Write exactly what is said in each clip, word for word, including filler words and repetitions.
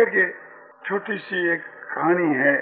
देखिए, छोटी सी एक कहानी है।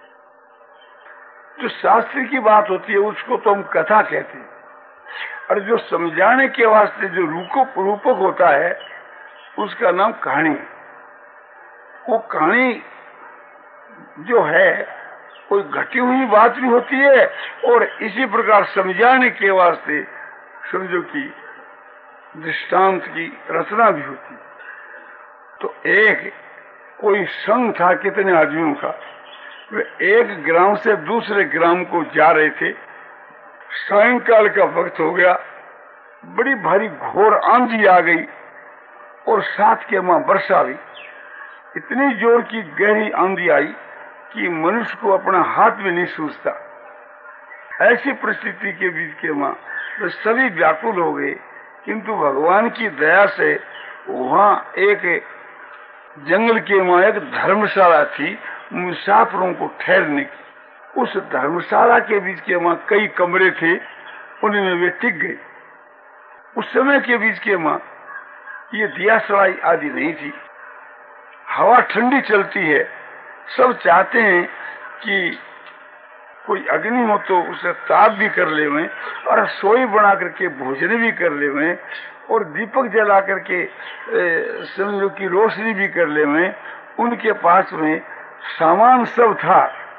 जो शास्त्र की बात होती है उसको तो हम कथा कहते हैं, और जो समझाने के वास्ते जो रूपक रूपक होता है उसका नाम कहानी है। वो कहानी जो है कोई घटी हुई बात भी होती है और इसी प्रकार समझाने के वास्ते समझो कि दृष्टांत की रचना भी होती है। तो एक कोई संघ था कितने आदमियों का, वे एक ग्राम से दूसरे ग्राम को जा रहे थे। सायंकाल का वक्त हो गया, बड़ी भारी घोर आंधी आ गई और साथ के मां वर्षा हुई। इतनी जोर की गहरी आंधी आई कि मनुष्य को अपना हाथ भी नहीं सूझता। ऐसी परिस्थिति के बीच के मां वे सभी व्याकुल हो गए, किंतु भगवान की दया से वहां एक जंगल के वहां एक धर्मशाला थी मुसाफिरों को ठहरने की। उस धर्मशाला के बीच के वहां कई कमरे थे, उनमें वे टिक गए। उस समय के बीच के वहां ये दिया सलाई आदि नहीं थी, हवा ठंडी चलती है। सब चाहते हैं कि कोई अग्नि हो तो उसे ताप भी कर ले में, और रसोई बना करके भोजन भी कर ले में, और दीपक जला करके समझो की रोशनी भी कर ले में। उनके पास में सामान सब था,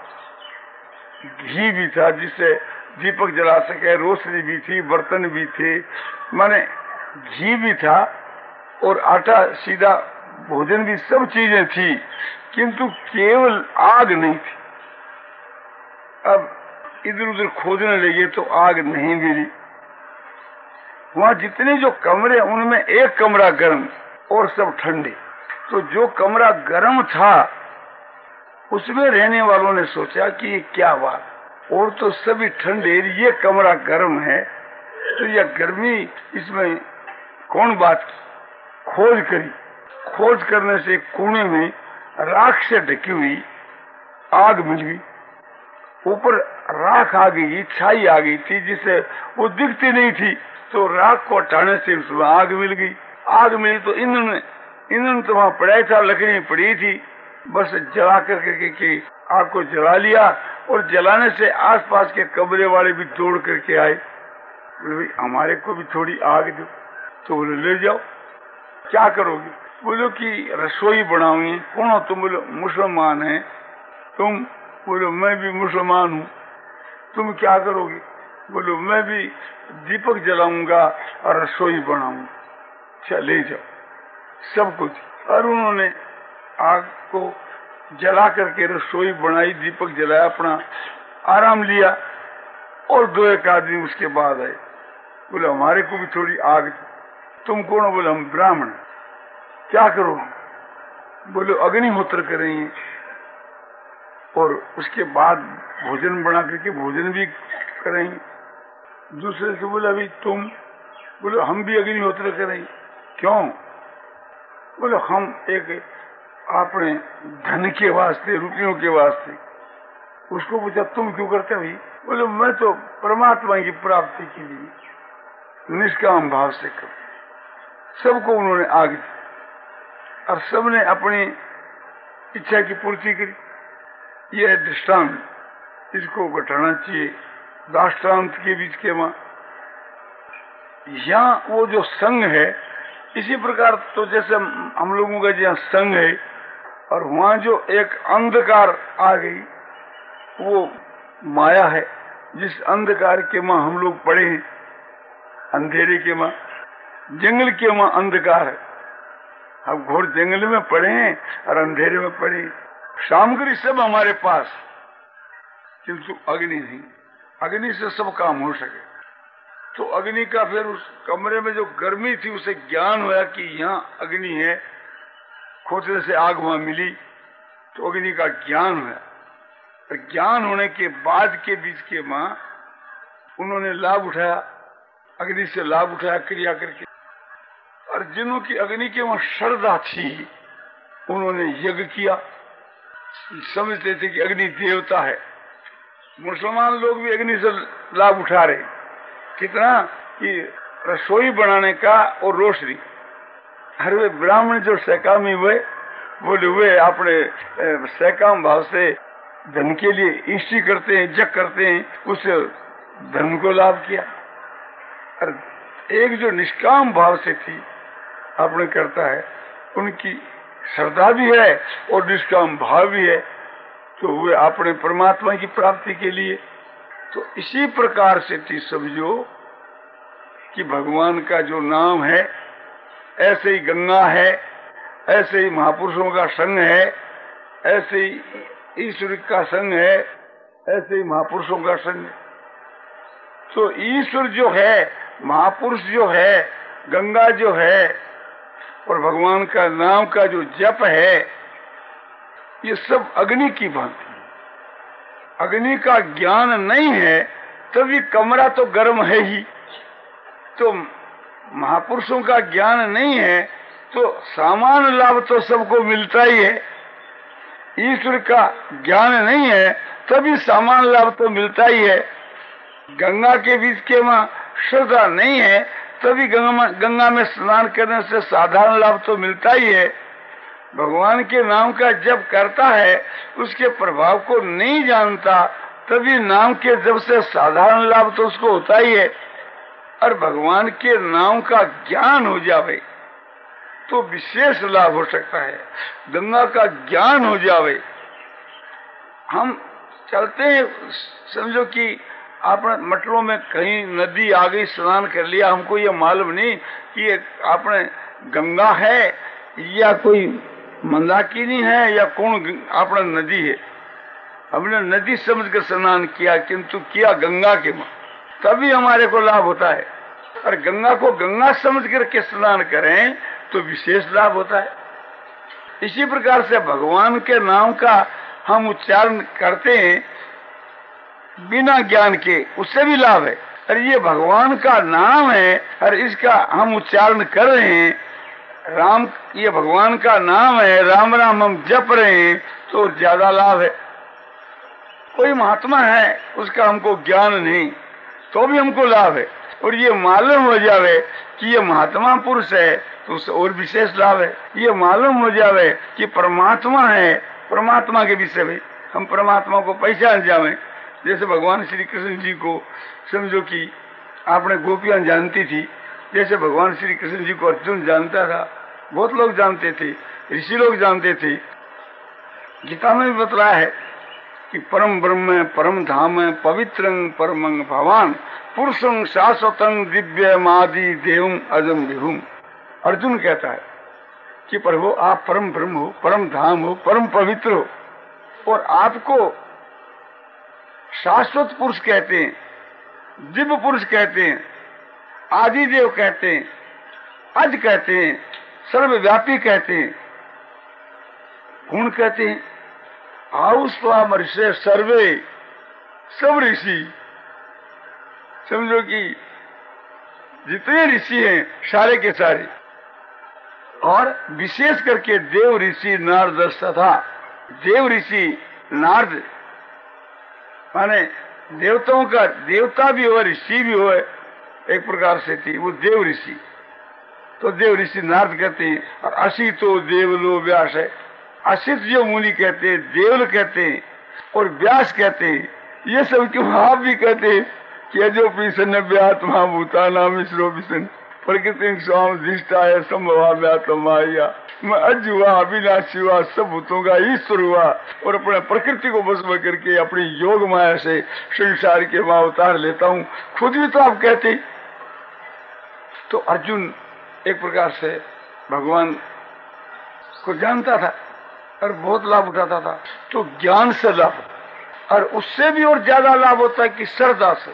घी भी था जिससे दीपक जला सके, रोशनी भी थी, बर्तन भी थे, माने घी भी था और आटा सीधा भोजन भी, सब चीजें थी, किंतु केवल आग नहीं थी। अब इधर उधर खोजने लगे तो आग नहीं मिली। वहां जितने जो कमरे उनमें एक कमरा गर्म और सब ठंडे। तो जो कमरा गर्म था उसमें रहने वालों ने सोचा कि ये क्या बात, और तो सभी ठंडे, ये कमरा गर्म है तो यह गर्मी इसमें कौन बात की। खोज करी, खोज करने से कोने में राख से ढकी हुई आग मिल गई। ऊपर राख आ गई, छाई आ गई थी जिससे वो दिखती नहीं थी। तो राख को हटाने से उसमें आग मिल गई। आग मिली तो ईंधन ईंधन तो वहां पड़ा था, लकड़ी पड़ी थी, बस जला करके के आग को जला लिया। और जलाने से आसपास के कमरे वाले भी दौड़ करके आए, बोले हमारे को भी थोड़ी आग दो। तो बोले ले जाओ। क्या करोगे? बोलो कि रसोई बनाऊंगी। कौन हो तुम? बोलो मुसलमान है। तुम? बोलो मैं भी मुसलमान हूँ। तुम क्या करोगे? बोलो मैं भी दीपक जलाऊंगा और रसोई बनाऊंगा। चले जाओ, सब कुछ। और उन्होंने आग को जला करके रसोई बनाई, दीपक जलाया, अपना आराम लिया। और दो एक आदमी उसके बाद आए, बोले हमारे को भी थोड़ी आग। तुम कौन हो? बोले हम ब्राह्मण। क्या करो? बोले अग्निहोत्र करेंगे और उसके बाद भोजन बना करके भोजन भी करेंगे। दूसरे से बोले अभी तुम? बोले हम भी अग्निहोत्र करेंगे। क्यों? बोले हम एक अपने धन के वास्ते, रुपयों के वास्ते। उसको पूछा तुम क्यों करते भाई? बोले मैं तो परमात्मा की प्राप्ति के लिए निष्काम भाव से कर। सबको उन्होंने आग दी और सबने अपनी इच्छा की पूर्ति करी। यह दृष्टांत, इसको घटाना चाहिए दाष्टान्त के बीच के वहां। यहाँ वो जो संघ है, इसी प्रकार तो जैसे हम लोगों का जहाँ संघ है, और वहां जो एक अंधकार आ गई वो माया है, जिस अंधकार के मां हम लोग पड़े हैं। अंधेरे के मां, जंगल के मां अंधकार है। हम घोर जंगल में पड़े हैं और अंधेरे में पड़े हैं। सामग्री सब हमारे पास, किंतु अग्नि नहीं। अग्नि से सब काम हो सके। तो अग्नि का फिर उस कमरे में जो गर्मी थी उसे ज्ञान हुआ कि यहाँ अग्नि है। खोजने से आग वहां मिली तो अग्नि का ज्ञान हुआ। और ज्ञान होने के बाद के बीच के मां उन्होंने लाभ उठाया, अग्नि से लाभ उठाया क्रिया करके। और जिन्हों की अग्नि के वहां श्रद्धा थी उन्होंने यज्ञ किया, समझते थे कि अग्नि देवता है। मुसलमान लोग भी अग्नि से लाभ उठा रहे, कितना कि रसोई बनाने का और रोशनी। हर वे ब्राह्मण जो सकामी हुए बोले हुए अपने सकाम भाव से धन के लिए इष्टि करते हैं, जग करते हैं, उस धन को लाभ किया। और एक जो निष्काम भाव से थी आपने करता है, उनकी श्रद्धा भी है और निष्काम भाव भी है, तो वे अपने परमात्मा की प्राप्ति के लिए। तो इसी प्रकार से थी समझो कि भगवान का जो नाम है, ऐसे ही गंगा है, ऐसे ही महापुरुषों का संग है, ऐसे ही ईश्वर का संग है, ऐसे ही महापुरुषों का संग है। तो ईश्वर जो है, महापुरुष जो है, गंगा जो है और भगवान का नाम का जो जप है, ये सब अग्नि की भांति। अग्नि का ज्ञान नहीं है तभी कमरा तो गर्म है ही। तो महापुरुषों का ज्ञान नहीं है तो सामान्य लाभ तो सबको मिलता ही है। ईश्वर का ज्ञान नहीं है तभी सामान्य लाभ तो मिलता ही है। गंगा के बीच के वहां श्रद्धा नहीं है तभी गंगा गंगा में स्नान करने से साधारण लाभ तो मिलता ही है। भगवान के नाम का जप करता है, उसके प्रभाव को नहीं जानता, तभी नाम के जप से साधारण लाभ तो उसको होता ही है। और भगवान के नाम का ज्ञान हो जावे तो विशेष लाभ हो सकता है। गंगा का ज्ञान हो जावे, हम चलते हैं, समझो कि आपने मटरों में कहीं नदी आ गई, स्नान कर लिया, हमको ये मालूम नहीं कि ये आपने गंगा है या कोई मंदाकिनी है या कौन आपने नदी है। हमने नदी समझ कर स्नान किया, किंतु किया गंगा के में, तभी हमारे को लाभ होता है। और गंगा को गंगा समझ करके स्नान करें तो विशेष लाभ होता है। इसी प्रकार से भगवान के नाम का हम उच्चारण करते हैं बिना ज्ञान के, उससे भी लाभ है। और ये भगवान का नाम है और इसका हम उच्चारण कर रहे हैं, राम, ये भगवान का नाम है, राम राम हम जप रहे हैं तो ज्यादा लाभ है। कोई महात्मा है, उसका हमको ज्ञान नहीं तो भी हमको लाभ है, और ये मालूम हो जावे कि ये महात्मा पुरुष है तो उससे और विशेष लाभ है। ये मालूम हो जावे कि परमात्मा है, परमात्मा के विषय में हम परमात्मा को पहचान जावे। जैसे भगवान श्री कृष्ण जी को समझो कि आपने गोपियां जानती थी, जैसे भगवान श्री कृष्ण जी को अर्जुन जानता था, बहुत लोग जानते थे, ऋषि लोग जानते थे। गीता में भी बतलाया है कि परम ब्रह्म परम धाम पवित्रं परमं भवान पुरुषं शाश्वतं दिव्यमादि देवं अजम विभुम। अर्जुन कहता है कि प्रभु आप परम ब्रह्म हो, परम धाम हो, परम पवित्र हो, और आपको शाश्वत पुरुष कहते हैं, दिव्य पुरुष कहते हैं, आदि देव कहते हैं, अज कहते हैं, सर्वव्यापी कहते हैं, गुण कहते हैं। आउस्वाम ऋषि सर्वे, सब ऋषि, समझो कि जितने ऋषि हैं सारे के सारे, और विशेष करके देव ऋषि नारद तथा देव ऋषि नारद माने देवताओं का देवता भी हो, ऋषि भी हो, एक प्रकार से थी वो देव ऋषि, तो देव ऋषि नारद कहते हैं। और असितो देवलो व्यास है, असित जो मुनि कहते हैं, देवल कहते हैं और व्यास कहते हैं। ये सब क्यों आप भी कहते हैं कि अजो पीसन व्यात्मा भूता नाम इसरो पिसन प्रकृति स्वाम दिष्टा है संभवा व्यात्माया। मैं अज हुआ, अविनाशी हुआ, सब भूतों का ईश्वर हुआ और अपने प्रकृति को बस में करके अपनी योग माया से संसार के वहां उतार लेता हूँ। खुद भी तो आप कहते। तो अर्जुन एक प्रकार से भगवान को जानता था और बहुत लाभ उठाता था। तो ज्ञान से लाभ, और उससे भी और ज्यादा लाभ होता है कि श्रद्धा से।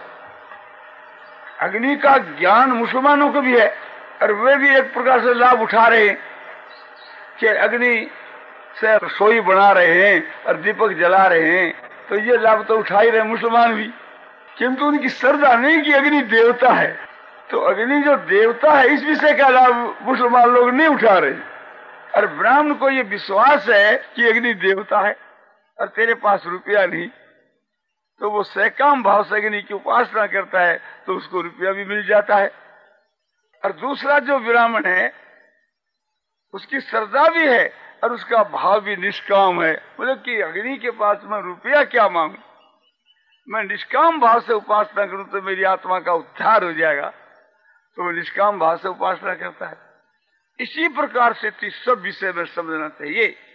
अग्नि का ज्ञान मुसलमानों को भी है और वे भी एक प्रकार से लाभ उठा रहे हैं कि अग्नि से रसोई बना रहे हैं और दीपक जला रहे हैं, तो ये लाभ तो उठा ही रहे मुसलमान भी। किंतु उनकी श्रद्धा नहीं कि अग्नि देवता है, तो अग्नि जो देवता है इस विषय का लाभ मुसलमान लोग नहीं उठा रहे। और ब्राह्मण को ये विश्वास है कि अग्नि देवता है और तेरे पास रुपया नहीं, तो वो सकाम भाव से अग्नि की उपासना करता है तो उसको रुपया भी मिल जाता है। और दूसरा जो ब्राह्मण है उसकी श्रद्धा भी है और उसका भाव भी निष्काम है। मतलब कि अग्नि के पास मैं रुपया क्या मांगू, मैं निष्काम भाव से उपासना करूं तो मेरी आत्मा का उद्धार हो जाएगा, तो वो निष्काम भाव से उपासना करता है। इसी प्रकार से सब विषय में समझना चाहिए।